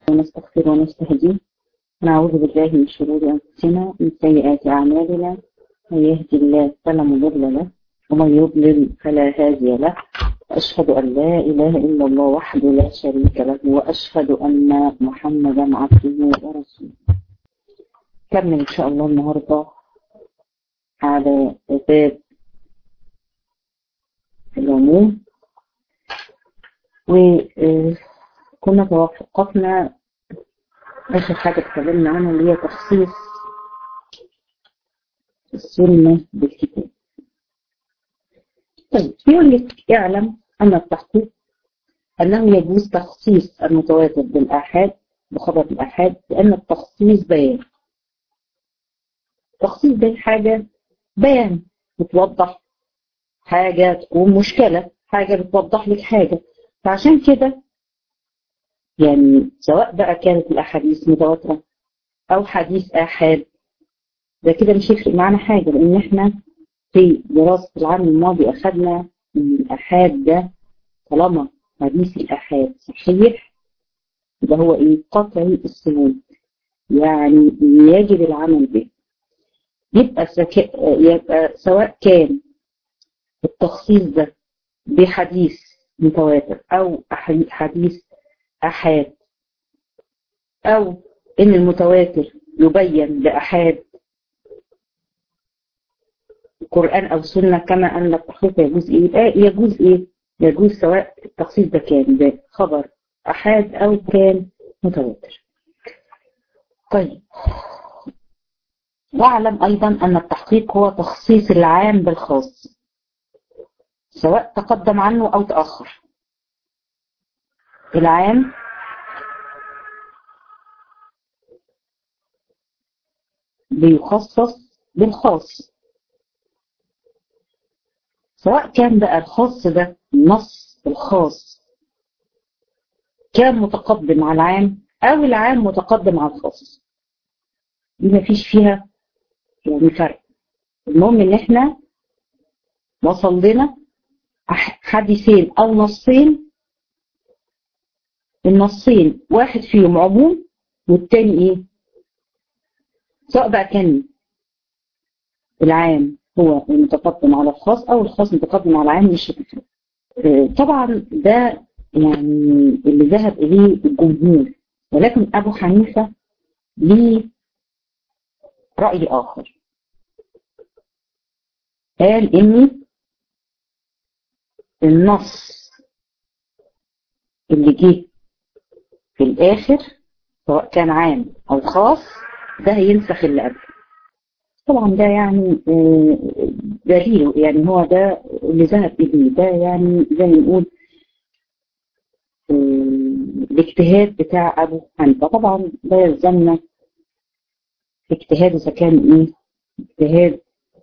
ونستغفر ونستهديه ونعوذ بالله من شرور أنفسنا ومن سيئات أعمالنا. من يهدي الله فلا مضل له ومن يضلل فلا هادي له. أشهد أن لا إله إلا الله وحده لا شريك له وأشهد أن محمدا عبده ورسوله. كمل إن شاء الله النهاردة على باب العموم، وكنا توقفنا آخر حاجة اتكلمنا عنها اللي هي تخصيص السنة بالكتاب. طيب يقول لك اعلم أن التحقيق أنه يجوز تخصيص المتواتر بالآحاد بخبر الآحاد، لأن التخصيص بيان. التخصيص ده حاجة بيان بتوضح حاجة، تكون مشكلة، حاجة بتوضح لك حاجة. فعشان كده يعني سواء بقى كانت الأحاديث متواترة أو حديث آحاد، ده كده مش هيفرق معانا حاجة، لأن احنا في دراسة العام الماضي أخذنا من الآحاد ده طالما حديث الآحاد صحيح ده هو إيه؟ قطعي الثبوت، يعني يجب العمل به. يبقى سواء كان التخصيص ده بحديث متواتر أو حديث آحاد، أو إن المتواتر يبين بآحاد قرآن أو سنة، كما أن التخصيص يجوز إيه؟ يجوز إيه؟ يجوز سواء التخصيص ده كان بخبر آحاد أو كان متواتر. طيب واعلم أيضا أن التحقيق هو تخصيص العام بالخاص، سواء تقدم عنه أو تأخر. العام بيخصص بالخاص، سواء كان بقى الخاص ده النص الخاص كان متقدم على العام أو العام متقدم على الخاص، دي مفيش فيها يعني فرق. المهم إن إحنا وصل لنا حديثين أو نصين، النصين واحد فيهم عموم والتاني إيه؟ سواء بقى كان العام هو المتقدم على الخاص أو الخاص متقدم على العام، مش هتفرق. طبعا ده يعني اللي ذهب إليه الجمهور، ولكن أبو حنيفة ليه رأي آخر، قال إن النص اللي جه في الآخر سواء كان عام أو خاص ده هينسخ اللي قبله. طبعا ده يعني دليل، يعني هو ده اللي ذهب إليه، ده يعني زي ما نقول الاجتهاد بتاع أبو حنيفة. طبعا ده يلزمنا اجتهاد إذا كان إيه؟ اجتهاد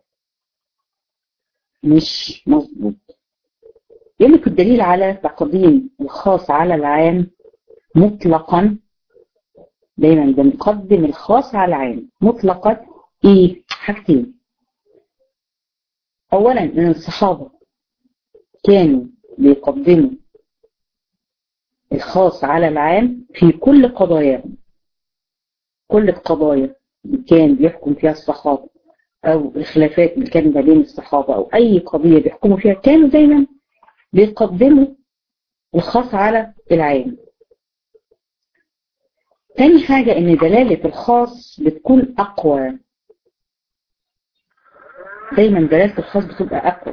مش مظبوط. يمكن الدليل على تقديم الخاص على العام مطلقا، دايما بنقدم الخاص على العام مطلقا ايه؟ حاجتين. اولا ان الصحابة كانوا بيقدموا الخاص على العام في كل قضاياهم، كل القضايا اللي كان بيحكم فيها الصحابة او الخلافات اللي كان ما بين الصحابة او اي قضية بيحكموا فيها كانوا دايما بيقدموا الخاص على العام. تاني حاجة ان دلالة الخاص بتكون اقوى، دايما دلالة الخاص بتبقى اقوى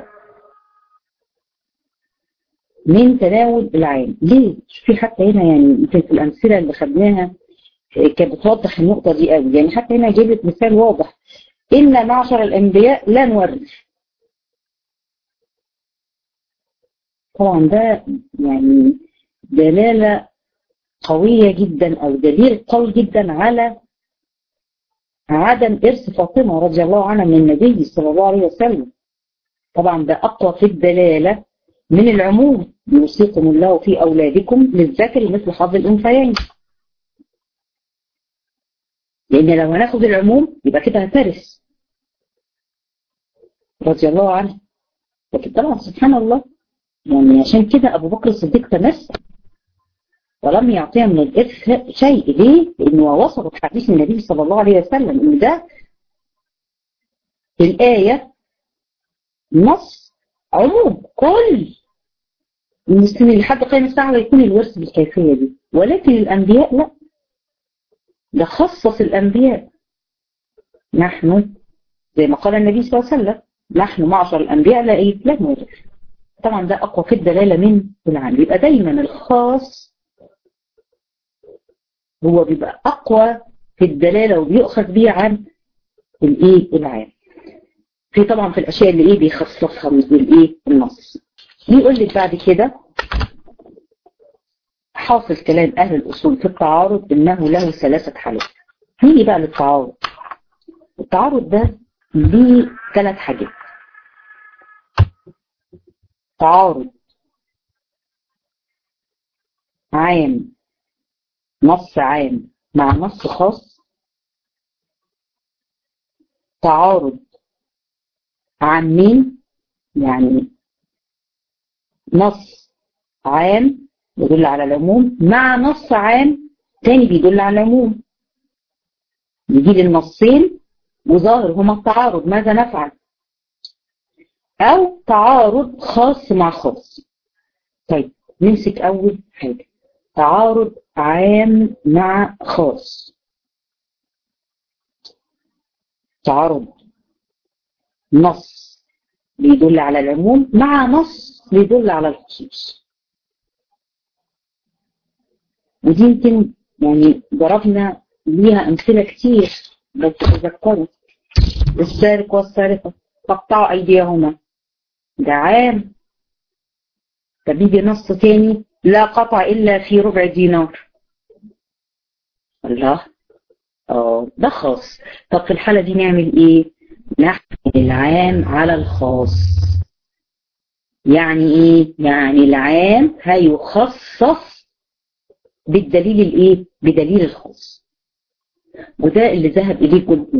من تناول العام. ليه؟ في حتى هنا يعني يمكن في الامثلة اللي خدناها كانت بتوضح النقطة دي قوي، يعني حتى هنا جابت مثال واضح: إن معشر الأنبياء لا نورث. طبعا ده يعني دلالة قوية جدا أو دليل قوي جدا على عدم إرث فاطمة رضي الله عنها من النبي صلى الله عليه وسلم. طبعا ده أقوى في الدلالة من العموم: يوصيكم الله في أولادكم للذكر مثل حظ الأنثيين. لأن لو هناخد العموم يبقى كده هترث رضي الله عنه. لكن طبعا سبحان الله، يعني عشان كده أبو بكر الصديق تمسك ولم يعطيها من الإرث شيء. ليه؟ لأنه وصلوا في حديث النبي صلى الله عليه وسلم إن ده الآية نص عموم كل المسلمين لحد قيام الساعة يكون الورث بالكيفية دي، ولكن الأنبياء لا، ده خصص الأنبياء. نحن زي ما قال النبي صلى الله عليه وسلم نحن معشر الأنبياء لا إيه لا نورث. طبعا ده أقوى في الدلالة من العام. يبقى دايما الخاص هو بيبقى أقوى في الدلالة وبيؤخذ بيه عن الإيه العام. في طبعا في الأشياء اللي إيه بيخصصها بالإيه النص. يقول لك بعد كده حاصل كلام أهل الأصول في التعارض إنه له ثلاثة حالات. نيجي بقى للتعارض. التعارض ده ليه ثلاث حاجات. تعارض عام، نص عام مع نص خاص. تعارض عامين، يعني نص عام يدل على العموم مع نص عام تاني بيدل على العموم. يجي لي النصين وظاهر هما التعارض، ماذا نفعل؟ أو تعارض خاص مع خاص. طيب نمسك أول حاجة، تعارض عام مع خاص. تعارض نص بيدل على العموم مع نص بيدل على الخصوص. ودي يمكن يعني ضربنا ليها أمثلة كتير بس تذكروا. السارق والسارقة فاقطعوا أيديهما، ده عام. طب يجي نص تاني لا قطع إلا في ربع دينار. الله، ده خاص. طب في الحالة دي نعمل إيه؟ نحمل العام على الخاص. يعني إيه؟ يعني العام هيخصص بالدليل الإيه؟ بدليل الخاص. وده اللي ذهب إليه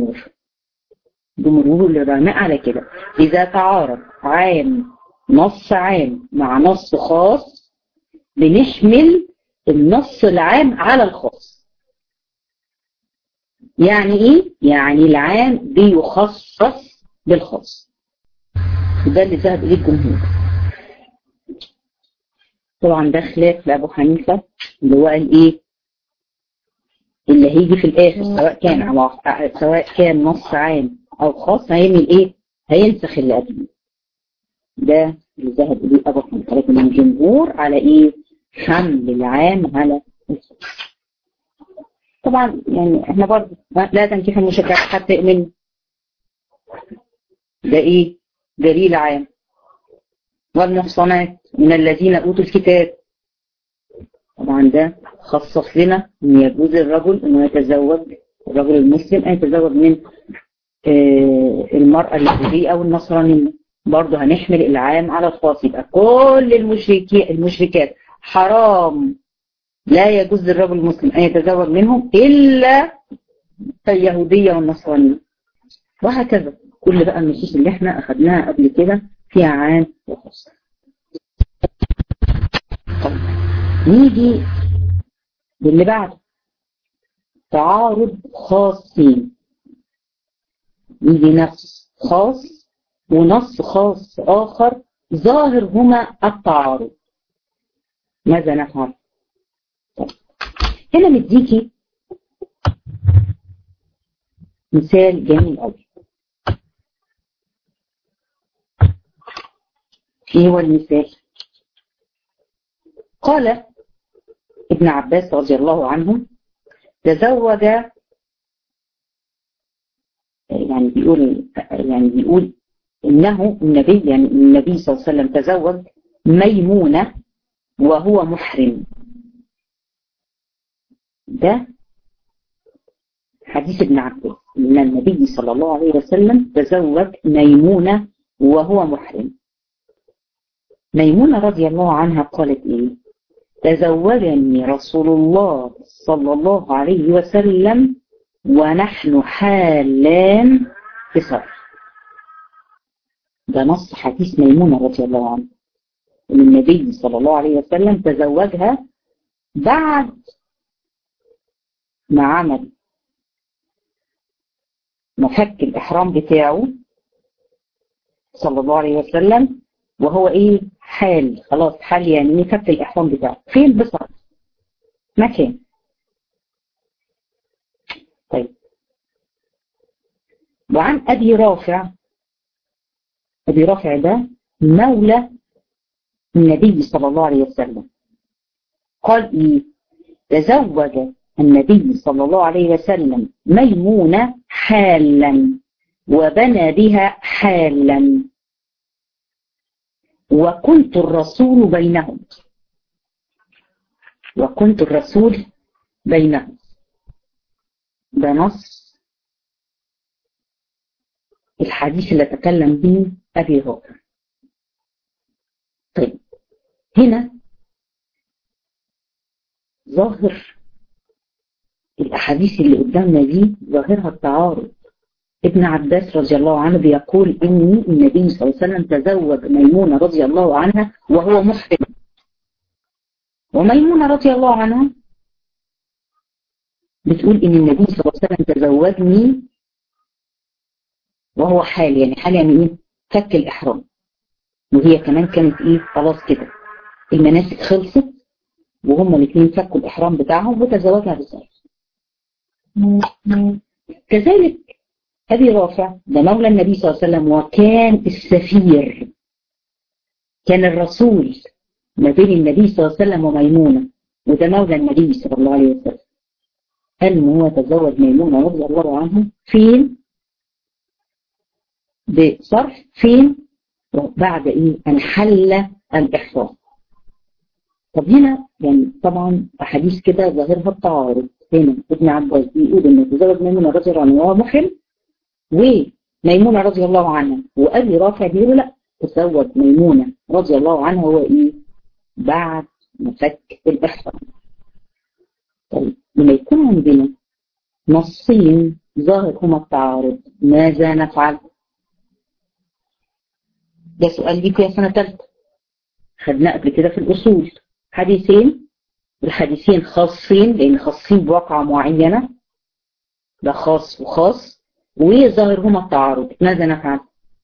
جمهور العلماء على كده. إذا تعارض عام، نص عام مع نص خاص، بنحمل النص العام على الخاص. يعني إيه؟ يعني العام بيخصص بالخاص. وده اللي ذهب إليه الجمهور. طبعا ده خلاف لأبو حنيفة اللي هو قال إيه؟ اللي هيجي في الآخر سواء كان نص عام أو خاص هيعمل إيه؟ هينسخ اللي قبله. ده اللي ذهب إليه أبو حنيفة. لكن الجمهور على إيه؟ حمل العام على الخاص. طبعا يعني احنا برضه لا تنكحوا المشركات حتى يؤمنوا. ده إيه؟ دليل عام. والمحصنات من الذين أوتوا الكتاب. طبعا ده خصص لنا ان يجوز الرجل انه يتزوج، الرجل المسلم ان يتزوج من المرأة اليهودية او النصرانية. برضه هنحمل العام على الخاص. يبقى كل المشركات حرام، لا يجوز للرجل المسلم ان يتزوج منهم الا اليهودية والنصرانية، وهكذا. كل بقى النصوص اللي احنا اخذناها قبل كده فيها عام وخاص. نيجي للي بعده، تعارض خاصين. يجي نص خاص ونص خاص آخر ظاهر هما التعارض، ماذا نفعل؟ هنا مديكي مثال جميل قوي. ايه هو المثال؟ قال ابن عباس رضي الله عنه تزوج، يعني بيقول انه النبي صلى الله عليه وسلم تزوج ميمونة وهو محرم. ده حديث ابن عباس ان النبي صلى الله عليه وسلم تزوج ميمونة وهو محرم. ميمونة رضي الله عنها قالت ايه؟ تزوجني رسول الله صلى الله عليه وسلم ونحن حالان بصرف. ده نص حديث ميمونة رضي الله عنها ان النبي صلى الله عليه وسلم تزوجها بعد ما عمل مفك الإحرام بتاعه صلى الله عليه وسلم، وهو ايه حال، خلاص حال يعني فك الإحرام بتاعه فين بالظبط مكان. طيب وعن أبي رافع، أبي رافع ده مولى النبي صلى الله عليه وسلم، قال إيه؟ تزوج النبي صلى الله عليه وسلم ميمونة حالا وبنى بها حالا، وكنت الرسول بينهم، وكنت الرسول بينهم. ده نص الحديث اللي تكلم به أبي رافع. طيب هنا ظاهر الأحاديث اللي قدامنا دي ظاهرها التعارض. ابن عباس رضي الله عنه بيقول إن النبي صلى الله عليه وسلم تزوج ميمونة رضي الله عنها وهو محرم، وميمونة رضي الله عنها بتقول إن النبي صلى الله عليه وسلم تزوجني وهو حال، يعني حال يعني إيه؟ فك الإحرام، وهي كمان كانت إيه خلاص كده المناسك خلصت وهما الاثنين فكوا الإحرام بتاعهم وتزوجها بالزواج. كذلك أبي رافع ده مولى النبي صلى الله عليه وسلم وكان السفير، كان الرسول ما بين النبي صلى الله عليه وسلم وميمونة، وده مولى النبي صلى الله عليه وسلم. قال إن هو تزوج ميمونة رضي الله عنها فين؟ بصرف فين؟ بعد إيه؟ أن حل الإحرام. طب هنا يعني طبعا أحاديث كده ظاهرها التعارض. هنا ابن عباس بيقول إنه تزوج ميمونة رضي الله عنها وهو محرم، وميمونة رضي الله عنها، وأبي رافع بيقول لا تزوج ميمونة رضي الله عنها هو إيه؟ بعد مفك الإحرام. طيب لما يكون عندنا نصين ظاهر هما التعارض ماذا نفعل؟ ده سؤال ليكم يا سنة ثالثة، خدناه قبل كده في الأصول. حديثين، الحديثين خاصين لأن خاصين بواقعة معينة، ده خاص وخاص، وظاهر هما التعارض ماذا نفعل؟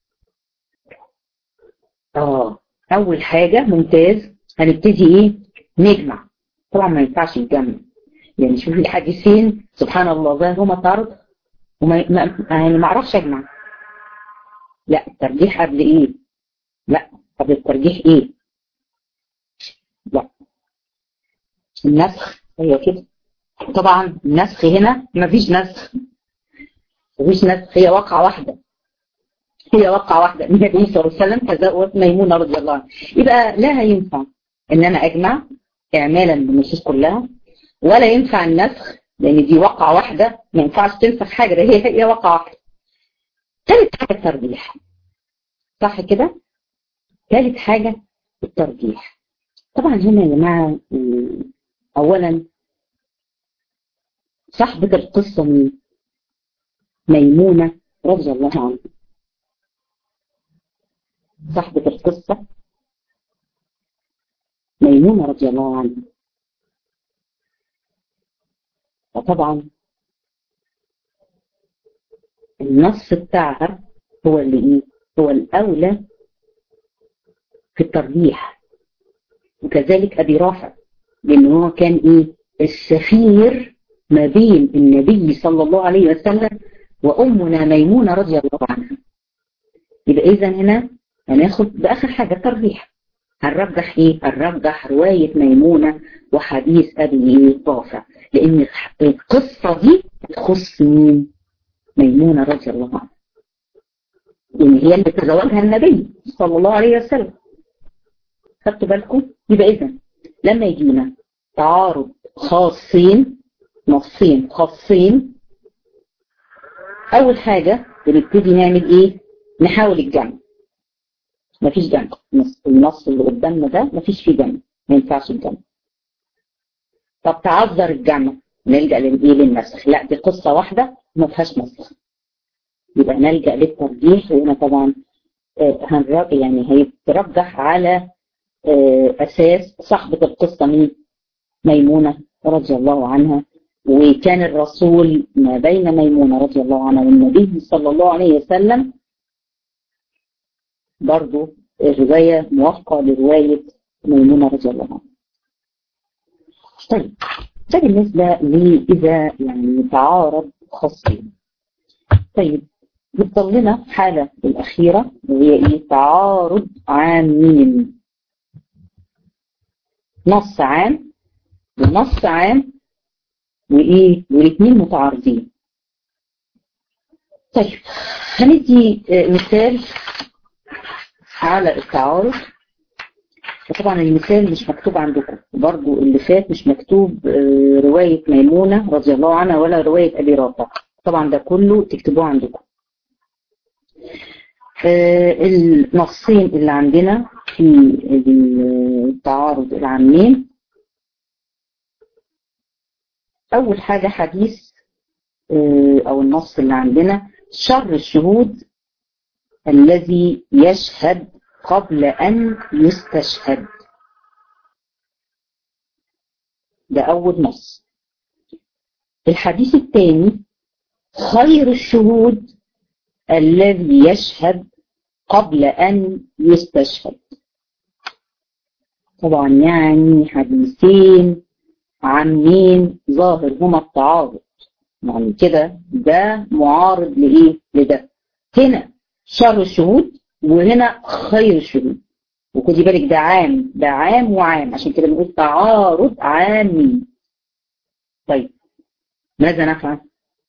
أول حاجة ممتاز، هنبتدي إيه؟ نجمع. طبعا ما ينفعش نجمع، يعني شوف الحديثين سبحان الله ظاهر هما التعارض يعني ما أعرفش أجمع. لا الترجيح قبل إيه؟ لا قبل الترجيح إيه؟ لا النسخ هي كده. طبعا النسخ هنا مفيش نسخ، مفيش نسخ، هي واقعة واحدة، هي واقعة واحدة. النبي صلى الله عليه وسلم تزوج ميمونة رضي الله عنها، يبقى لا هينفع ان انا اجمع اعمالا بالنصوص كلها، ولا ينفع النسخ لان دي واقعة واحدة ما ينفعش تنسخ حاجة، ده هي واقعة واحدة. ثالث حاجة الترجيح، صح كده؟ ثالث حاجة الترجيح. طبعا هنا يا جماعة اولا صاحبة القصة مين؟ ميمونة رضي الله عنها، صاحبة القصة ميمونة رضي الله عنها. وطبعا النص بتاعها هو اللي ايه؟ هو الأولى في الترجيح. وكذلك أبي رافع لأن هو كان ايه؟ السفير ما بين النبي صلى الله عليه وسلم وأمنا ميمونة رضي الله عنها. يبقى إذا هنا هناخد بآخر حاجة ترجيح، هنرجح ايه؟ هنرجح رواية ميمونة وحديث أبي رافع، لأن القصة دي تخص مين؟ ميمونة رضي الله عنها، لأن هي اللي تزوجها النبي صلى الله عليه وسلم. خدتوا بالكم؟ يبقى إذا لما يجينا تعارض خاصين، نصين خاصين، أول حاجة بنبتدي نعمل إيه؟ نحاول الجمع. مفيش جمع، النص اللي قدامنا ده مفيش فيه جمع، ما ينفعش الجمع. طب تعذر الجمع، نلجأ للنسخ، لا دي قصة واحدة ما فيهاش نسخ، يبقى نلجأ للترجيح. وهنا طبعا يعني هيترجح على أساس صاحبة القصة مين؟ ميمونة رضي الله عنها، وكان الرسول ما بين ميمونة رضي الله عنها والنبي صلى الله عليه وسلم برضو الرواية موافقة لرواية ميمونة رضي الله عنها. طيب ده بالنسبة إذا يعني تعارض خاصين. طيب بتضل لنا حالة الأخيرة وهي إيه؟ تعارض عامين، نص عام ونص عام وإيه والاثنين متعارضين. طيب هندي مثال على التعارض. طبعا المثال مش مكتوب عندكم، برضو اللي فات مش مكتوب رواية ميمونة رضي الله عنها ولا رواية أبي رافع، طبعا ده كله تكتبوه عندكم. النصين اللي عندنا في التعارض العامين، أول حاجة حديث أو النص اللي عندنا: شر الشهود الذي يشهد قبل أن يستشهد. ده أول نص. الحديث الثاني: خير الشهود الذي يشهد قبل أن يستشهد. طبعا يعني حديثين عامين ظاهر هما التعارض، يعني كده ده معارض لإيه؟ لده. هنا شر الشهود وهنا خير الشهود، وخدي بالك ده عام، ده عام وعام، عشان كده بنقول تعارض عامي. طيب ماذا نفعل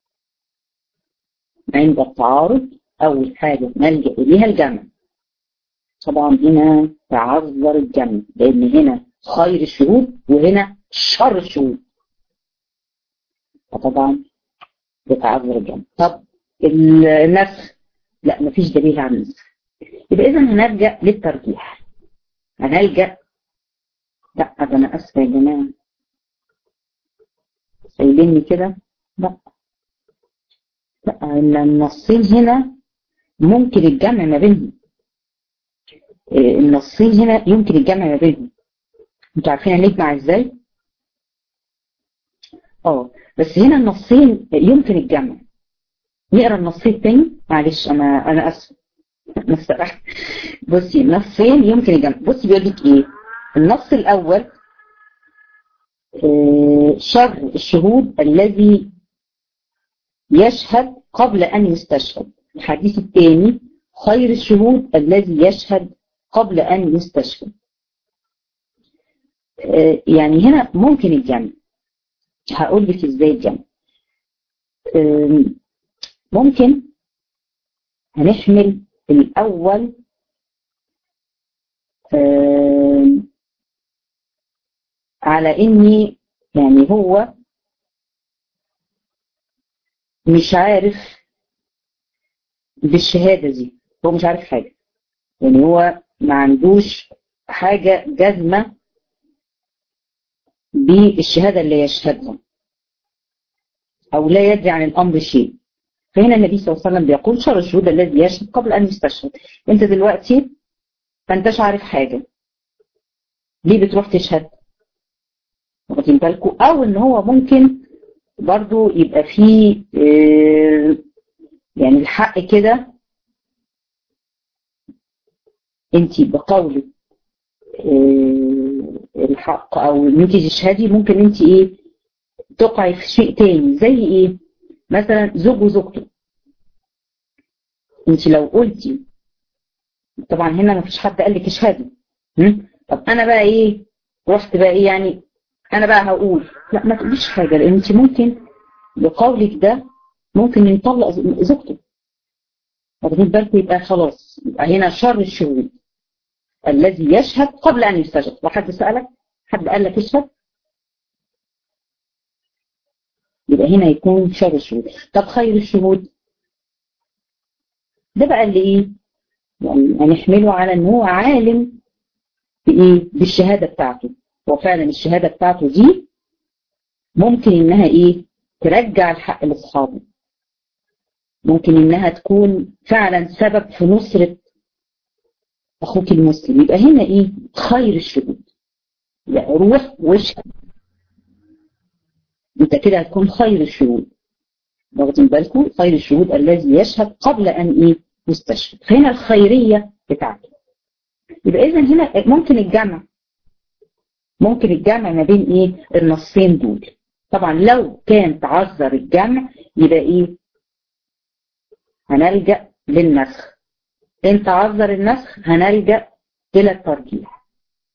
عند التعارض؟ أول حاجة نلجأ إليها الجمع. طبعا هنا تعذر الجمع لأن هنا خير الشهود وهنا شر الشهود، فطبعا بتعذر الجمع. طب النسخ، لا مفيش دليل على النسخ، يبقى إذا هنرجع للترجيح. هنلجأ، لا ده أنا أسفة يا جماعة سايبيني كده، لا النصين هنا ممكن الجمع ما بينهم، النصين هنا يمكن الجمع ما بينهم. انتوا عارفين هنجمع ازاي؟ بس هنا النصين يمكن الجمع. نقرا النصين تاني، معلش انا اسف مستريح. بصي النصين يمكن الجمع. بصي بيقول لك ايه النص الاول: شر الشهود الذي يشهد قبل ان يستشهد. الحديث الثاني: خير الشهود الذي يشهد قبل ان يستشهد. يعني هنا ممكن الجمع. هقول لك ازاي الجمع. ممكن هنحمل الاول على اني يعني هو مش عارف بالشهادة دي، هو مش عارف حاجة، يعني هو ما عندوش حاجة جازمة بالشهادة اللي يشهدها او لا يدري عن الامر شيء. فهنا النبي صلى الله عليه وسلم بيقول: شر الشهود الذي يشهد قبل ان يستشهد. انت دلوقتي ما انتش عارف حاجة، ليه بتروح تشهد؟ واخدين بالكم؟ او ان هو ممكن برضو يبقى فيه يعني الحق كده، انت بقولك الحق او ان انت تشهدي، ممكن انت ايه تقعي في شيء تاني. زي ايه؟ مثلا زوج وزوجته، انت لو قلتي، طبعا هنا ما فيش حد قال لك اشهدي، طب انا بقى ايه رحت بقى ايه يعني انا بقى هقول لا ما تقوليش حاجه، لان انت ممكن بقولك ده ممكن يطلق زوجته. واخدين بالكم؟ يبقى خلاص، يبقى هنا شر الشهود الذي يشهد قبل ان يستشهد. وحد سالك، حد قال لك اشهد، يبقى هنا يكون شر الشهود. طب خير الشهود ده بقى اللي ايه يعني هنحمله على ان هو عالم بايه بالشهاده بتاعته، وفعلا الشهاده بتاعته دي ممكن انها ايه ترجع الحق لاصحابه، ممكن انها تكون فعلا سبب في نصرة اخوك المسلم. يبقى هنا ايه خير الشهود، لا روح واشهد انت كده هتكون خير الشهود. واخدين بالكم؟ خير الشهود الذي يشهد قبل ان ايه يستشهد. فهنا الخيريه بتاعته. يبقى اذا هنا ممكن الجمع ما بين ايه النصين دول. طبعا لو كان تعذر الجمع يبقى ايه هنلجأ للنسخ. ان تعذر النسخ هنلجأ الى الترجيح.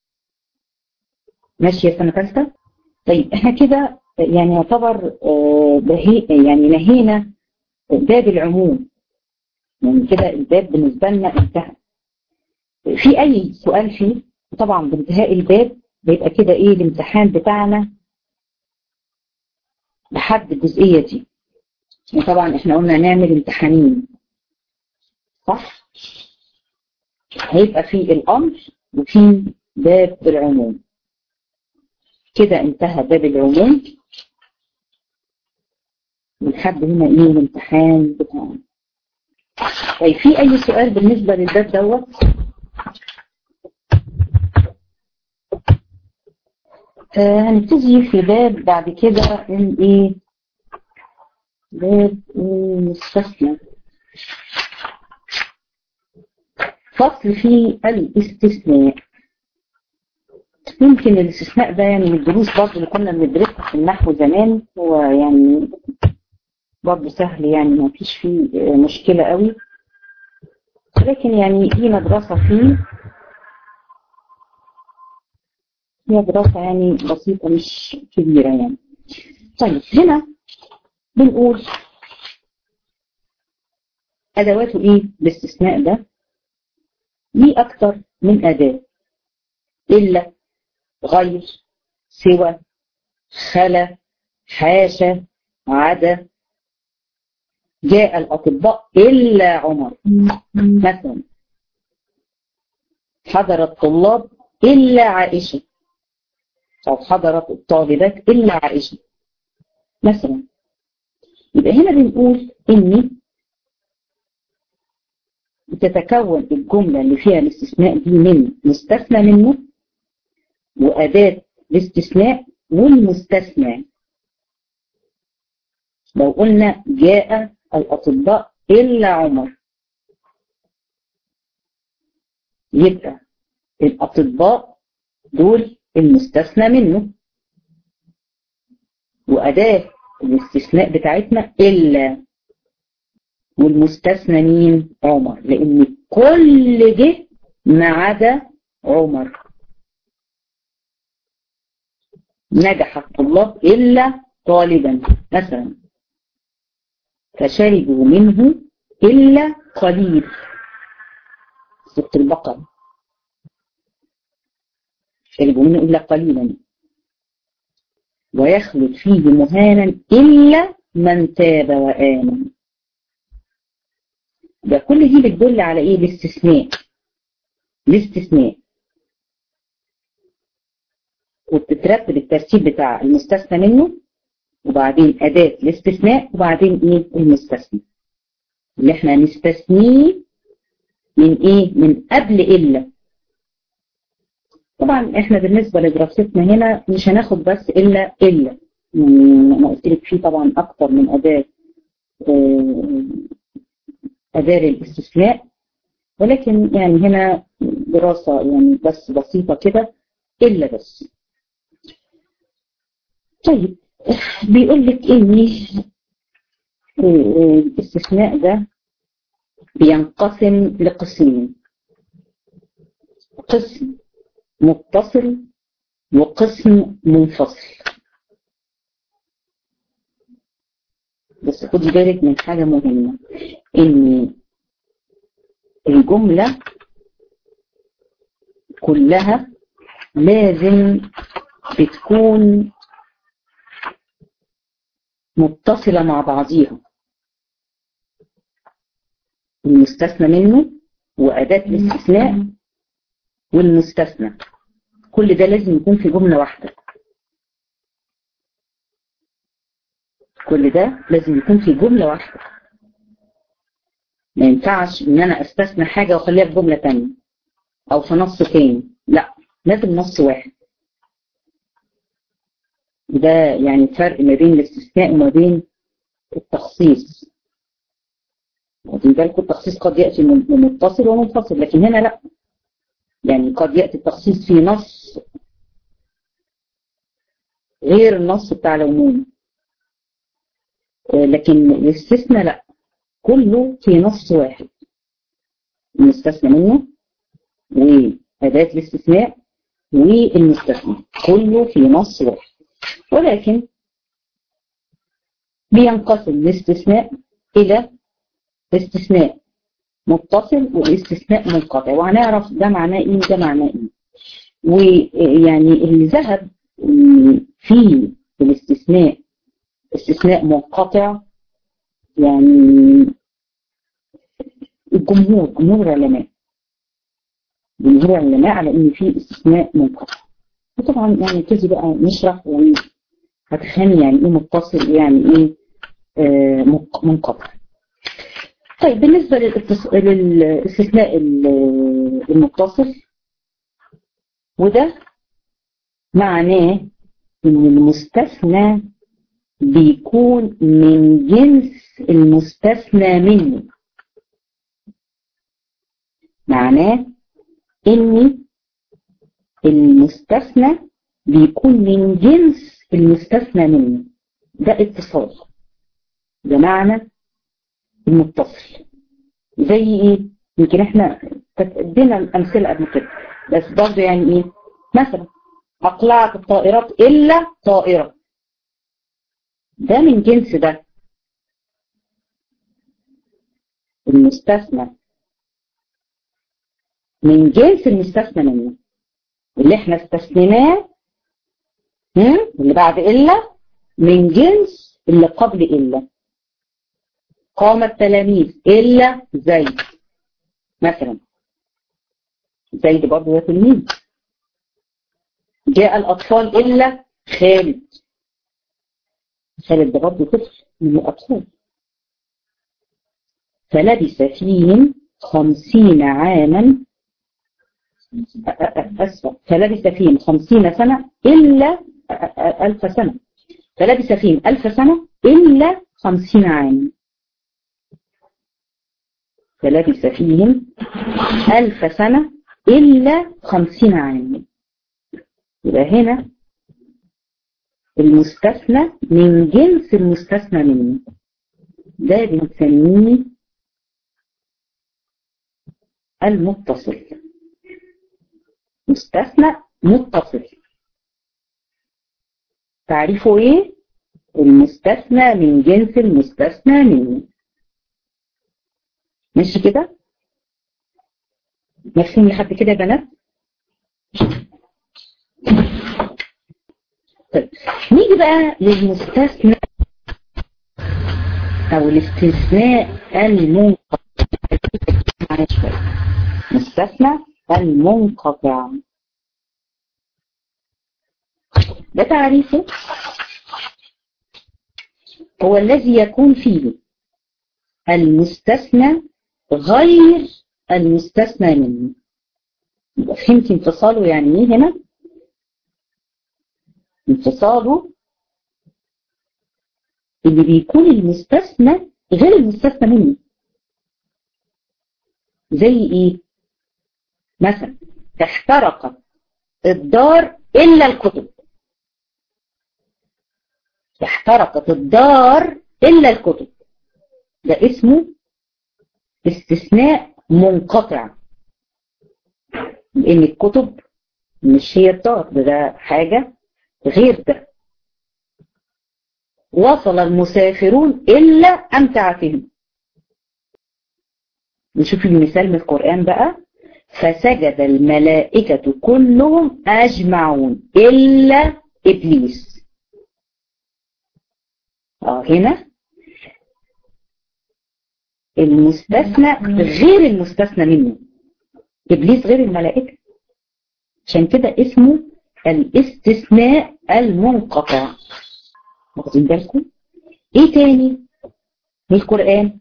ماشي يا سنة ثالثة؟ طيب احنا كده يعني يعتبر يعني نهينا باب العموم. يعني كده الباب بالنسبة لنا انتهى. في اي سؤال فيه؟ طبعا بانتهاء الباب بيبقى كده ايه الامتحان بتاعنا لحد الجزئية دي. وطبعا احنا قلنا نعمل امتحانين صح؟ هيبقى في الامر وفي باب العموم. كده انتهى باب العموم ولحد هنا ايه الامتحان بتاعنا. طيب في اي سؤال بالنسبة للباب دوت؟ هنبتدي في باب بعد كده ايه باب مستثنى. فصل في الاستثناء. يمكن الاستثناء ده يعني من الدروس برضه اللي كنا بندرسها في النحو زمان، هو يعني برضه سهل يعني ما فيش فيه مشكلة قوي، لكن يعني لينا دراسة فيه، هي دراسة يعني بسيطة مش كبيرة يعني. طيب هنا بنقول أدواته إيه الاستثناء ده؟ ليه أكتر من أداة: إلا، غير، سوى، خلا، حاشا، عدا، جاء الأطباء إلا عمر. مثلا حضر الطلاب إلا عائشة، أو حضرت الطالبات إلا عائشة مثلا. يبقى هنا بنقول إن بتتكون الجملة اللي فيها الاستثناء دي من مستثنى منه وأداة الاستثناء والمستثنى. لو قلنا جاء الأطباء إلا عمر، يبقى الأطباء دول المستثنى منه، وأداة الاستثناء بتاعتنا إلا، والمستثنى مين؟ عمر، لأن كل جه ما عدا عمر. نجح الطلاب إلا طالبا مثلا، فشربوا منه إلا قليل. سورة البقرة شربوا منه إلا قليلا، ويخلد فيه مهانا إلا من تاب وآمن. ده كل دي بتدل على إيه؟ الاستثناء وبتترتب الترتيب بتاع المستثنى منه، وبعدين أداة الاستثناء، وبعدين إيه المستثنى اللي احنا نستثنيه من إيه؟ من قبل إلا. طبعا احنا بالنسبة لدراستنا هنا مش هناخد بس إلا يعني أنا قلت لك فيه طبعا أكتر من أداة للاستثناء، ولكن يعني هنا دراسة يعني بس بسيطة كده إلا بس. طيب بيقول لك إن الاستثناء ده بينقسم لقسمين: قسم متصل وقسم منفصل. بس خدي بالك من حاجة مهمة، إن الجملة كلها لازم بتكون متصلة مع بعضيها، المستثنى منه وأداة الاستثناء والمستثنى، كل ده لازم يكون في جملة واحدة. كل ده لازم يكون في جملة واحدة. ما ينفعش ان انا استثنى حاجة واخليها في جملة تانية او في نص تاني، لا، لازم نص واحد. ده يعني الفرق ما بين الاستثناء وما بين التخصيص. واخدين بالكم التخصيص قد يأتي متصل ومنفصل، لكن هنا لا، يعني قد يأتي التخصيص في نص غير النص بتاع العموم، لكن الاستثناء لا، كله في نص واحد، المستثنى منه وأداة الاستثناء والمستثنى كله في نص واحد. ولكن بينقسم الاستثناء إلى استثناء متصل واستثناء منقطع، وهنعرف ده معناه ايه وده معناه ايه. ويعني اللي ذهب في الاستثناء استثناء منقطع يعني جمهور العلماء على ان في استثناء منقطع. وطبعا يعني كذا بقى نشرح وهتفهمي يعني ايه متصل ويعني ايه منقطع. طيب بالنسبة للاستثناء المتصل، وده معناه ان المستثنى بيكون من جنس المستثنى منه. معناه ان المستثنى بيكون من جنس المستثنى منه، ده اتصال، ده معنى المتصل. زي ايه؟ يمكن احنا ادينا الامثله قبل كده، بس برضه يعني ايه؟ مثلا اقلعت الطائرات الا طائره، ده من جنس ده، المستثنى من جنس المستثنى منه اللي احنا استثنيناه، اللي بعد الا من جنس اللي قبل الا. قام التلاميذ الا زيد مثلا، زيد برضه ده تلميذ. جاء الاطفال الا خالد، خالد ده برضه طفل من الاطفال. فلبث فيهم 50 عاما، فلبث فيهم 50 سنة إلا 1000 سنة، فلبث فيهم 1000 سنة إلا 50 عاما، فلبث فيهم 1000 سنة إلا 50 عاما. يبقى هنا المستثنى من جنس المستثنى منه، ده بنسميه المتصل، مستثنى متصل. تعريفه ايه؟ المستثنى من جنس المستثنى منه. ماشي كده؟ مفهوم لحد كده يا بنات؟ طيب نيجي بقى للمستثنى او الاستثناء المنقطع. مستثنى المنقطع ده تعريفه هو الذي يكون فيه المستثنى غير المستثنى منه. فهمت انفصاله يعني ايه هنا؟ انفصاله اللي بيكون المستثنى غير المستثنى منه. زي ايه؟ مثلا احترقت الدار الا الكتب، احترقت الدار الا الكتب، ده اسمه استثناء منقطع، لان الكتب مش هي الدار، ده حاجة غير ده. وصل المسافرون إلا أمتعتهم. نشوف المثال من القرآن بقى. فسجد الملائكة كلهم أجمعون إلا إبليس. هنا المستثنى غير المستثنى منه، إبليس غير الملائكة، عشان كده اسمه الاستثناء المنقطع. واخدين بالكم؟ ايه تاني من القرآن؟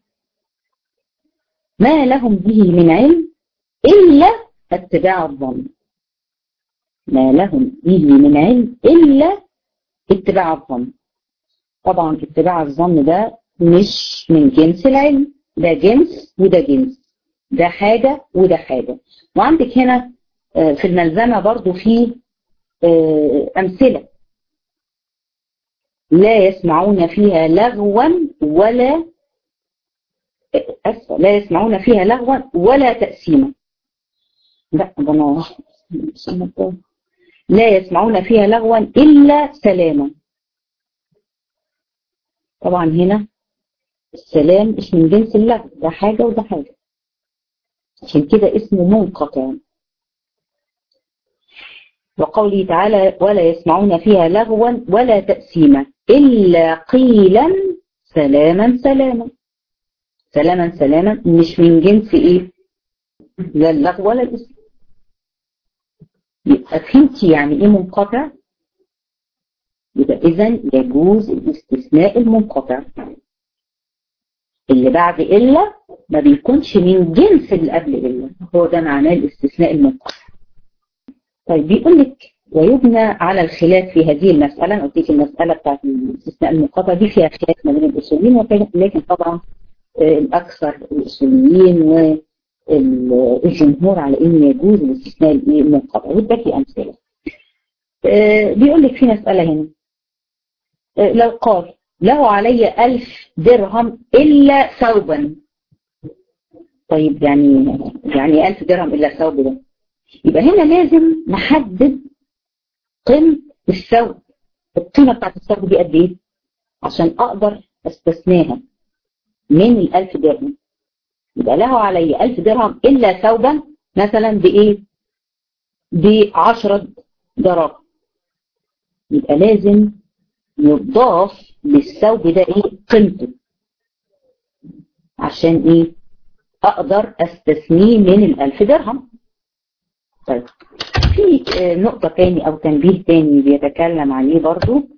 ما لهم به من علم إلا اتباع الظن، ما لهم به من علم إلا اتباع الظن. طبعا اتباع الظن ده مش من جنس العلم، ده جنس وده جنس، ده حاجة وده حاجة. وعندك هنا في الملزمة برضو في أمثلة: لا يسمعون فيها لغوا ولا لا يسمعون فيها لغوا ولا تأثيما. لا لا يسمعون فيها لغوا إلا سلاما. طبعا هنا السلام مش من جنس اللغو، ده حاجة وده حاجة، عشان كده اسمه منقطع. وقوله تعالى: ولا يسمعون فيها لغوا ولا تأثيما إلا قيلا سلاما سلاما. سلاما سلاما مش من جنس ايه؟ لا اللغو ولا الاسم. يبقى فهمتي يعني ايه منقطع؟ يبقى اذا يجوز الاستثناء المنقطع اللي بعد إلا ما بيكونش من جنس اللي قبل إلا، هو ده معناه الاستثناء المنقطع. طيب بيقول لك: ويبنى على الخلاف في هذه المسألة. أنا قلت لك المسألة بتاعت الاستثناء المنقطع دي فيها خلاف ما بين الأصوليين، لكن طبعا الأكثر الأصوليين والجمهور على إن يجوز الاستثناء المنقطع. واداكي أمثلة. بيقول لك في مسألة هنا: لو قال له علي 1000 درهم إلا ثوبا. طيب يعني 1000 درهم إلا ثوب ده، يبقى هنا لازم نحدد قيمة الثوب. القيمة بتاعت الثوب دي قد إيه عشان أقدر أستثناها من ال1000 درهم. يبقى له علي 1000 درهم إلا ثوبا مثلا بإيه؟ ب10 دراهم. يبقى لازم يضاف للثوب ده إيه؟ قيمته، عشان إيه؟ أقدر أستثنيه من ال1000 درهم. طيب في نقطة تاني أو تنبيه تاني بيتكلم عليه برضو.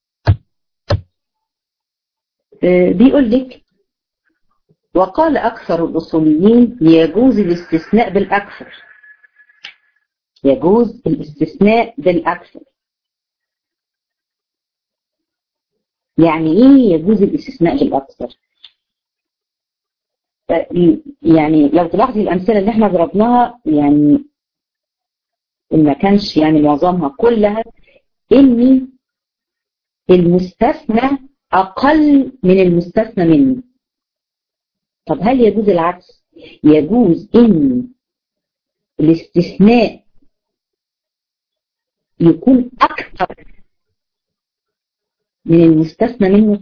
بيقول لك: وقال أكثر الأصوليين يجوز الاستثناء بالأكثر. يجوز الاستثناء بالأكثر. يعني إيه يجوز الاستثناء بالأكثر؟ يعني لو تلاحظي الأمثلة اللي احنا ضربناها، يعني ما كانش يعني معظمها كلها إن المستثنى أقل من المستثنى منه. طب هل يجوز العكس؟ يجوز إن الاستثناء يكون أكثر من المستثنى منه.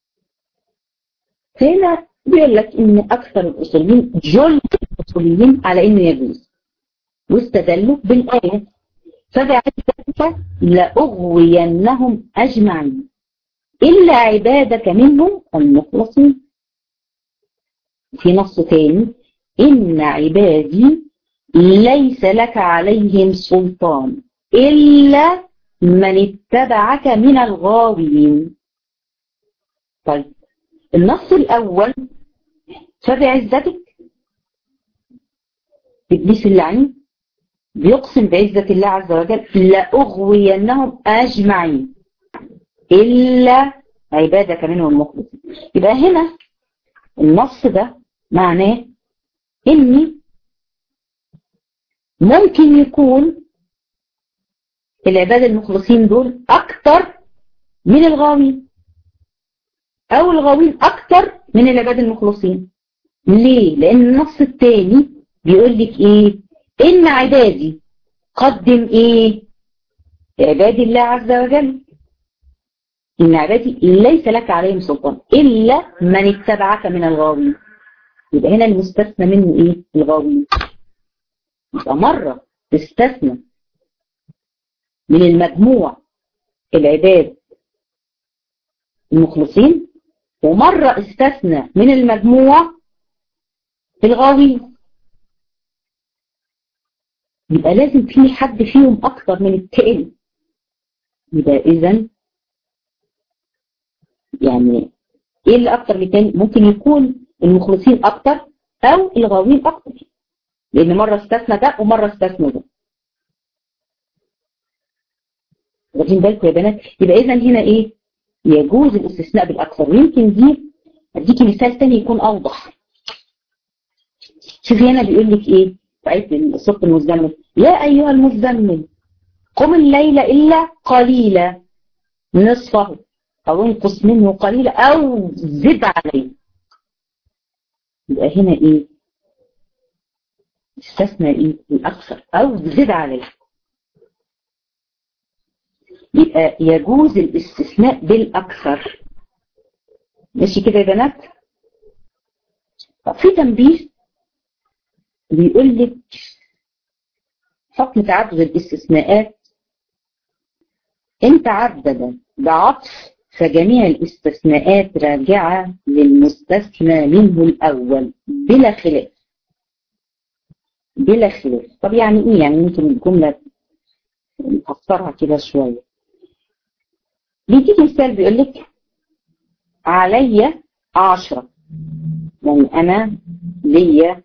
هنا بيقول لك إن أكثر الأصوليين، جل الأصوليين، على إنه يجوز، واستدلوا بالآية: فبعزتك لأغوينهم أجمعين إلا عبادك منهم المخلصين. في نص ثاني: إن عبادي ليس لك عليهم سلطان إلا من اتبعك من الغاوين. طيب النص الأول: فبعزتك، إبليس اللعين بيقسم بعزة الله عز وجل: لأغوينهم أجمعين إلا عبادك منهم المخلصين. يبقى هنا النص ده معناه إن ممكن يكون العباد المخلصين دول أكتر من الغاوين، أو الغاوين أكتر من العباد المخلصين. ليه؟ لأن النص الثاني بيقول لك إيه؟ إن عبادي، قدم إيه؟ عباد الله عز وجل. إن عبادي ليس لك عليهم سلطان إلا من اتبعك من الغاوين. يبقى هنا المستثنى منه إيه؟ الغاوين. يبقى مرة تستثنى من المجموع العباد المخلصين، ومرة استثنى من المجموع الغاوين. يبقى لازم في حد فيهم أكتر من التاني. يبقى إذن يعني إيه اللي أكتر من التاني؟ ممكن يكون المخلصين أكتر أو الغاوين أكتر، لأن مرة استثنى ده ومرة استثنى ده. واخدين بالكم يا بنات؟ يبقى اذا هنا ايه؟ يجوز الاستثناء بالاكثر. ويمكن دي اديكي مثال تاني يكون اوضح. شوفي هنا بيقول لك ايه في آية سورة المزمل: يا ايها المزمل قم الليل الا قليلا نصفه او انقص منه قليلا او زد عليه. يبقى هنا ايه؟ استثنى ايه؟ الاكثر او زد عليه. يبقى يجوز الاستثناء بالاكثر. ماشي كده يا بنات؟ طب في تنبيه بيقول لك حكم تعدد الاستثناءات إن تعدد بعطف فجميع الاستثناءات راجعة للمستثنى منه الأول بلا خلاف. بلا خلاف. طب يعني إيه؟ يعني ممكن الجملة نفسرها كده شوية. بيديك مثال بيقول لك علي 10، يعني أنا ليا،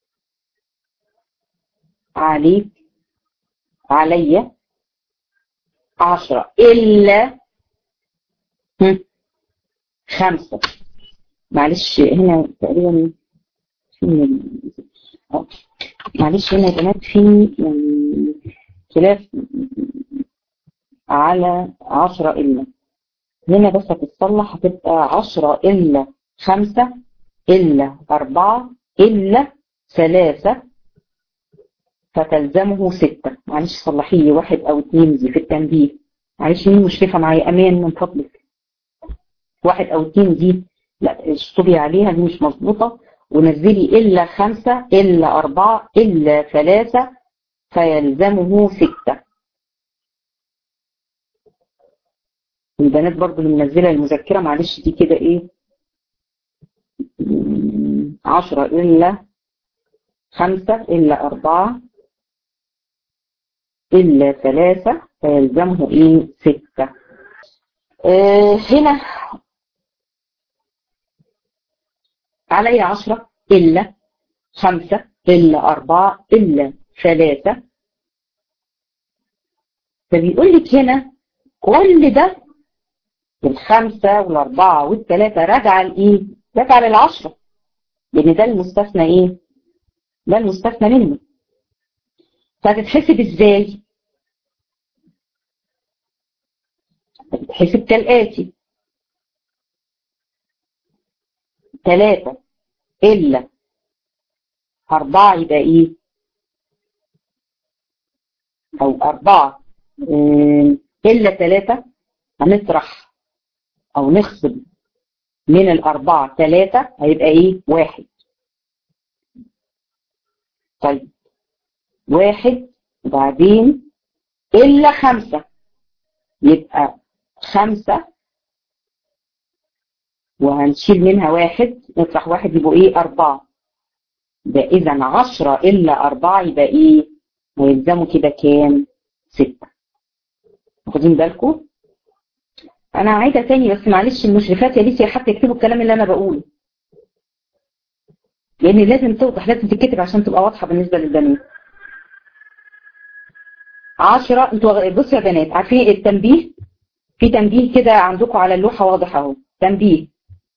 عليك، علي 10 إلا 5. معلش هنا تقريبا في معلش هنا يا بنات في يعني خلاف على 10 إلا. هنا بس هتتصلح، هتبقى 10 إلا 5 إلا 4 إلا 3 فتلزمه 6. معلش صلحي لي 1 أو 2 دي في التنبيه. معلش مين مشرفة معايا؟ أمان من فضلك. 1 أو 2 دي لا اشطبي عليها، دي مش مظبوطة. ونزلي إلا 5 إلا 4 إلا 3 فيلزمه 6. البنات برضو اللي منزلة المذكرة معلش دي كده إيه 10 إلا 5 إلا 4 إلا 3 فيلزمه إيه 6. هنا علي 10 إلا 5 إلا 4 إلا 3. فبيقول لك هنا كل ده الخمسة والأربعة والثلاثة راجعة لإيه؟ راجعة لل10، لأن ده المستثنى إيه؟ ده المستثنى منه. فهتتحسب إزاي؟ هتتحسب كالآتي: 3 إلا 4 يبقى إيه؟ أو 4 إلا 3 هنطرح أو نخصم من 4 3 هيبقى إيه؟ 1. طيب 1 وبعدين إلا 5 يبقى 5 وهنشيل منها 1 نطرح 1 يبقوا إيه؟ 4. ده إذا 10 إلا 4 يبقى إيه؟ ويلزموا كده كام؟ 6. واخدين بالكم؟ أنا عايزة تاني بس معلش المشرفات يا ليسي حتى يكتبوا الكلام اللي أنا بقوله، لأن لازم توضح، لازم تتكتب عشان تبقى واضحة بالنسبة للبنات. 10 انتوا بصوا يا بنات عارفين التنبيه؟ في تنبيه كده عندكم على اللوحة واضح أهو. تنبيه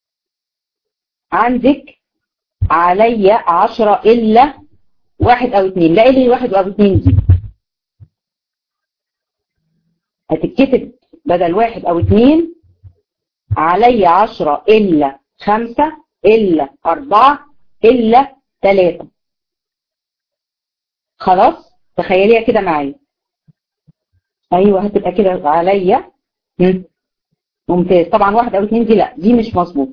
عندك علي 10 إلا 1 أو 2. لا إيه اللي 1 أو 2 دي؟ هتتكتب بدل 1 أو 2 علي 10 إلا 5 إلا 4 إلا 3. خلاص تخيليها كده معايا. أيوة هتبقى كده عليا. ممتاز. طبعا 1 أو 2 دي لا دي مش مظبوطة.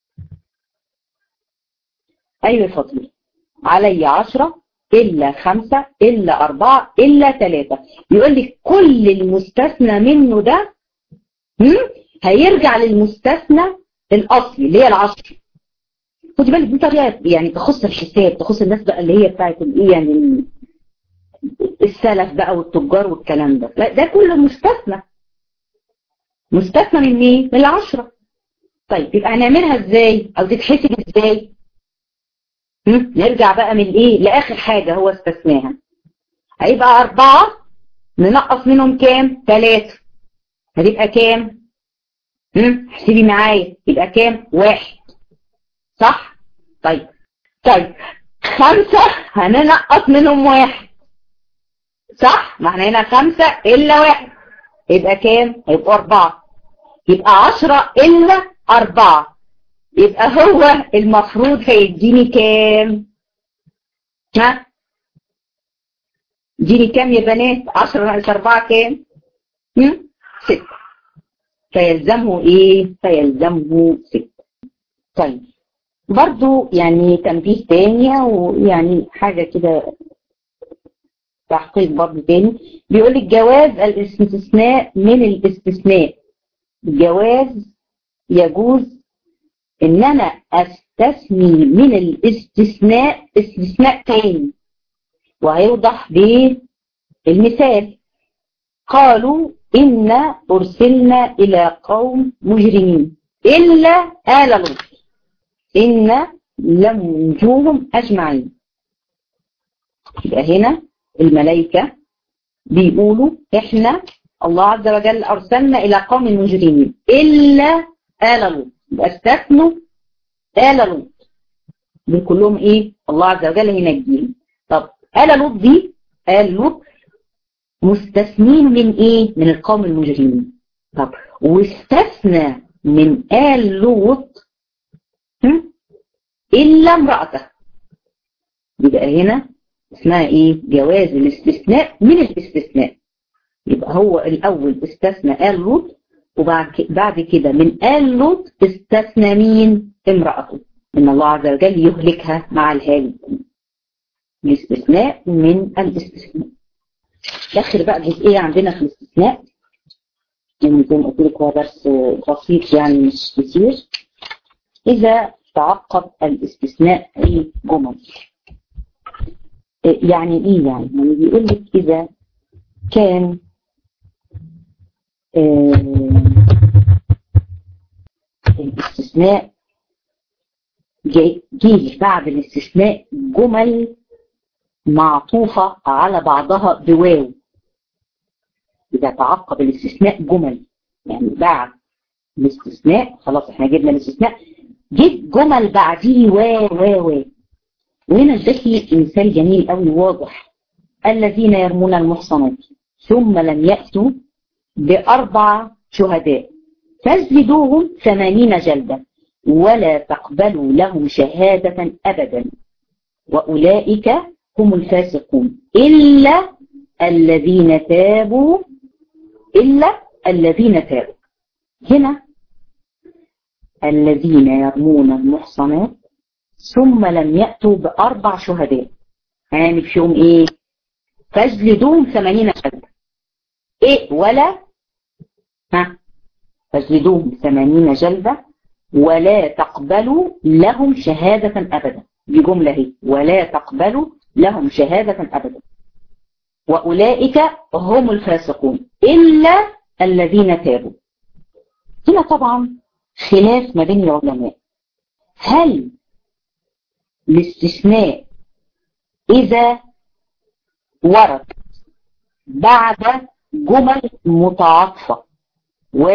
أيوة فضلي علي 10 إلا 5 إلا 4 إلا 3. يقول لك كل المستثنى منه ده هيرجع للمستثنى الأصلي اللي هي 10. خدي بالك دي طريقة يعني تخص الحساب، تخص الناس بقى اللي هي بتاعت الايه يعني السلف بقى والتجار والكلام ده. لا ده كله مستثنى. مستثنى من ايه؟ من 10. طيب يبقى هنعملها ازاي او تتحسب ازاي؟ نرجع بقى من ايه لاخر حاجة هو استثناها. هيبقى 4 ننقص منهم كام؟ 3. هتبقى كام؟ احسبي معايا، يبقى كام؟ 1 صح؟ طيب 5 هننقص منهم 1 صح؟ ما احنا هنا 5 إلا 1 يبقى كام؟ هيبقى 4. يبقى 10 إلا 4 يبقى هو المفروض هيديني كام؟ ها؟ اديني كام يا بنات؟ 10 ناقص 4 كام؟ 6. فيلزمه ايه؟ فيلزمه 6. طيب برضو يعني تنبيه تاني ويعني حاجة كده تحقيق برضو تاني، بيقول لك جواز الاستثناء من الاستثناء. الجواز يجوز ان انا استثني من الاستثناء استثناء تاني، وهيوضح بالمثال. قالوا إن أرسلنا إلى قوم مجرمين إلا آل لوط إن لمنجوهم أجمعين. يبقى هنا الملائكة بيقولوا إحنا الله عز وجل أرسلنا إلى قوم مجرمين إلا آل لوط، استثنوا آل لوط دول كلهم إيه؟ الله عز وجل ينجيهم. طب آل لوط دي، آل لوط مستثنين من ايه؟ من القوم المجرمين. طب واستثنى من آل لوط الا امرأته، يبقى هنا اسمها ايه؟ جواز الاستثناء من الاستثناء. يبقى هو الاول استثنى آل لوط، وبعد كده من آل لوط استثنى مين؟ امرأته، ان الله عز وجل يهلكها مع الهالك. الاستثناء من الاستثناء. اخر بقى جزئيه عندنا في الاستثناء، يعني زي ما قلت لك هو درس بسيط يعني مش كتير. اذا تعقب الاستثناء اي جمل، يعني ايه؟ يعني بيقول لك اذا كان الاستثناء جه بعد الاستثناء جمل معطوفه على بعضها بواو. إذا تعقب الاستثناء جمل، يعني بعد الاستثناء خلاص احنا جبنا الاستثناء، جيب جمل بعديه و وهنا ادتني مثال جميل قوي واضح. الذين يرمون المحصنات ثم لم يأتوا ب4 شهداء فاجلدوهم 80 جلدة ولا تقبلوا لهم شهادة أبدا وأولئك هم الفاسقون إلا الذين تابوا. هنا الذين يرمون المحصنات ثم لم يأتوا ب4 شهداء هنعمل فيهم ايه؟ فاجلدوهم 80 جلدة. ايه ولا فاجلدوهم 80 جلدة ولا تقبلوا لهم شهادة أبدا. دي جملة هي ولا تقبلوا لهم شهادة أبدا وأولئك هم الفاسقون إلا الذين تابوا. هنا طبعا خلاف ما بين العلماء، هل الاستثناء إذا ورد بعد جمل متعاطفة و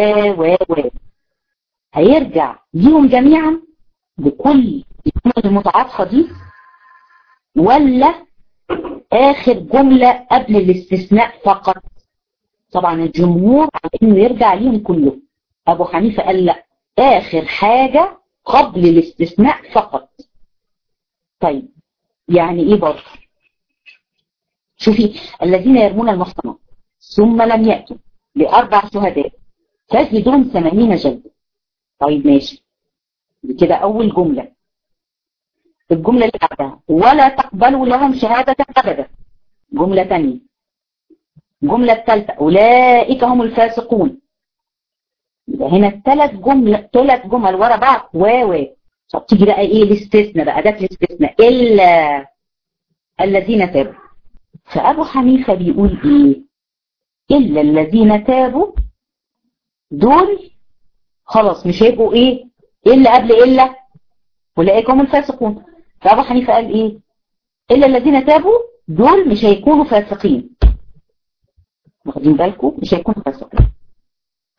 هيرجع ليهم جميعا بكل الجمل المتعاطفة دي، ولا آخر جملة قبل الاستثناء فقط؟ طبعا الجمهور على انه يرجع ليهم كلهم. ابو حنيفة قال لا، آخر حاجة قبل الاستثناء فقط. طيب يعني ايه برضه؟ شوفي، الذين يرمون المحصنات ثم لم يأتوا ب4 شهداء فاجلدوهم 80 جلدة. طيب ماشي، دي كده أول جملة. الجملة اللي بعدها ولا تقبلوا لهم شهادة أبدا، جملة ثانية. الجملة الثالثة أولئك هم الفاسقون. يبقى هنا 3 جمل ورا بعض و طب تيجي بقى ايه الاستثناء بقى؟ ده الاستثناء إلا الذين تابوا. فأبو حنيفة بيقول ايه؟ إلا الذين تابوا دول خلاص مش هيبقوا ايه؟ إلا قبل إلا أولئك هم الفاسقون. فأبو حنيفة قال ايه؟ إلا الذين تابوا دول مش هيكونوا فاسقين. واخدين بالكم؟ مش هيكونوا فاسقين.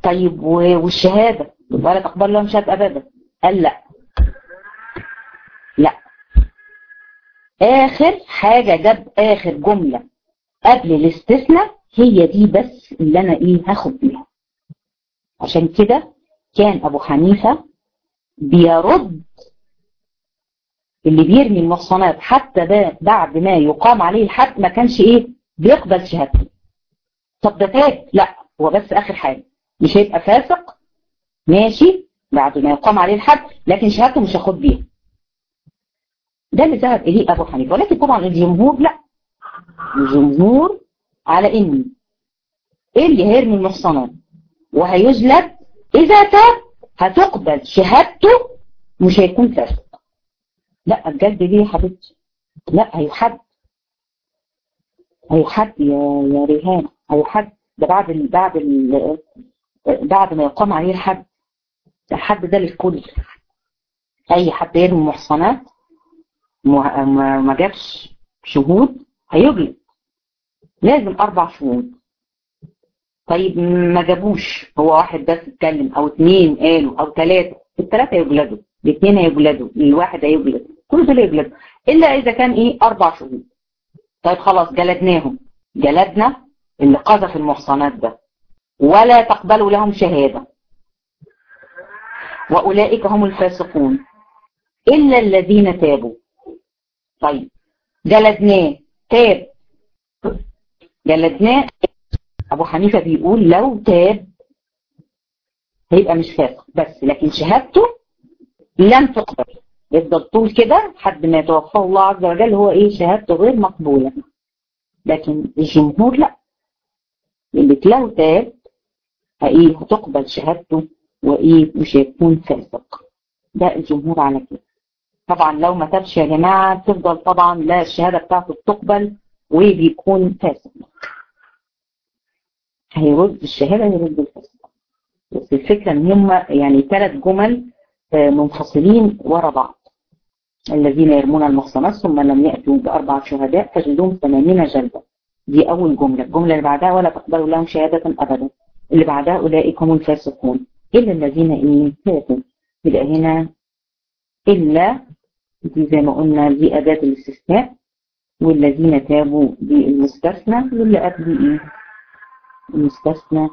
طيب والشهادة ولا تقبل لهم شهادة أبدا؟ قال لا لا، آخر حاجة جاب آخر جملة قبل الاستثناء هي دي بس اللي أنا هاخد بيها. عشان كده كان أبو حنيفة بيرد اللي بيرمي المحصنات حتى بعد ما يقام عليه الحد، ما كانش بيقبل شهادته. طب ده تاب؟ لا، هو بس آخر حاجة، مش هيبقى فاسق ماشي بعد ما يقام عليه الحد، لكن شهادته مش هاخد بيها. ده اللي ذهب إليه أبو حنيفة. ولكن طبعا الجمهور لا، الجمهور على إن اللي هيرمي المحصنات وهيجلد إذا تاب هتقبل شهادته، مش هيكون فاسق. لا، الجلد دي يا حبيبتي لا، هيحد يا ريهان، هيحد. ده بعد ما يقام عليه الحد. الحد ده للكل، اي حد يرمي محصنات ما جابش شهود هيجلد، لازم 4 شهود. طيب ما جابوش، هو واحد بس اتكلم او 2 قالوا او 3، ال3 هيجلدوا، ال2 هيجلدوا، ال1 هيجلد، كل دول هيجلدوا الا اذا كان 4 شهود. طيب خلاص جلدناهم، جلدنا اللي قذف المحصنات ده، ولا تقبلوا لهم شهادة، وأولئك هم الفاسقون إلا الذين تابوا. طيب جلدناه، تاب، جلدناه. أبو حنيفة بيقول لو تاب هيبقى مش فاسق، بس لكن شهادته لم تقبل، يفضل طول كده لحد ما يتوفاه الله عز وجل، هو شهادته غير مقبولة. لكن الجمهور لا، اللي لو تاب هتقبل شهادته مش هيكون فاسق. ده الجمهور على كده. طبعا لو ما تابش يا جماعة تفضل طبعا لا الشهادة بتاعته بتقبل وبيكون فاسق، هيرد الشهادة يرد الفاسق. بس الفكرة ان هم 3 جمل منفصلين ورا بعض. الذين يرمون المحصنات ثم لم يأتوا ب4 شهداء فجلدوهم 80 جلدة. دي أول جملة. الجملة اللي بعدها ولا تقبلوا لهم شهادة أبدا. اللي بعدها أولئك هم الفاسقون إلا الذين تابوا. يبقى هنا إلا دي زي ما قلنا دي أداة الاستثناء، والذين تابوا دي المستثنى، واللي قبل المستثنى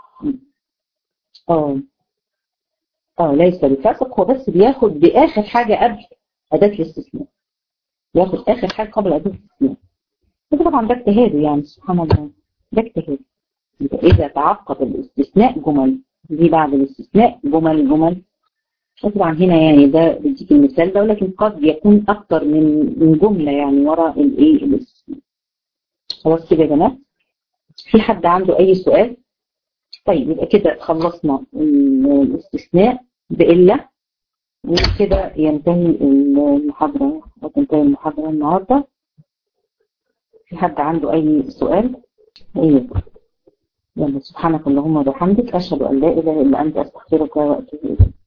ليس بفاسق. هو بس بياخد بآخر حاجة قبل أداة الاستثناء، ياخد آخر حاجة قبل أداة الاستثناء. ده طبعا ده اجتهاد سبحان الله، ده اجتهاد. إذا تعقب الاستثناء جمل، دي بعد الاستثناء جمل. طبعا هنا ده بديك المثال ده، ولكن قد يكون أكتر من جملة وراء الاستثناء. خلاص كده يا جماعة، في حد عنده أي سؤال؟ طيب يبقى كده خلصنا الاستثناء بإلا، وكده ينتهي المحاضرة وتنتهي المحاضرة النهاردة. في حد عنده أي سؤال؟ يلا، سبحانك اللهم وبحمدك أشهد أن لا إله إلا أنت أستغفرك وأتوب إليك.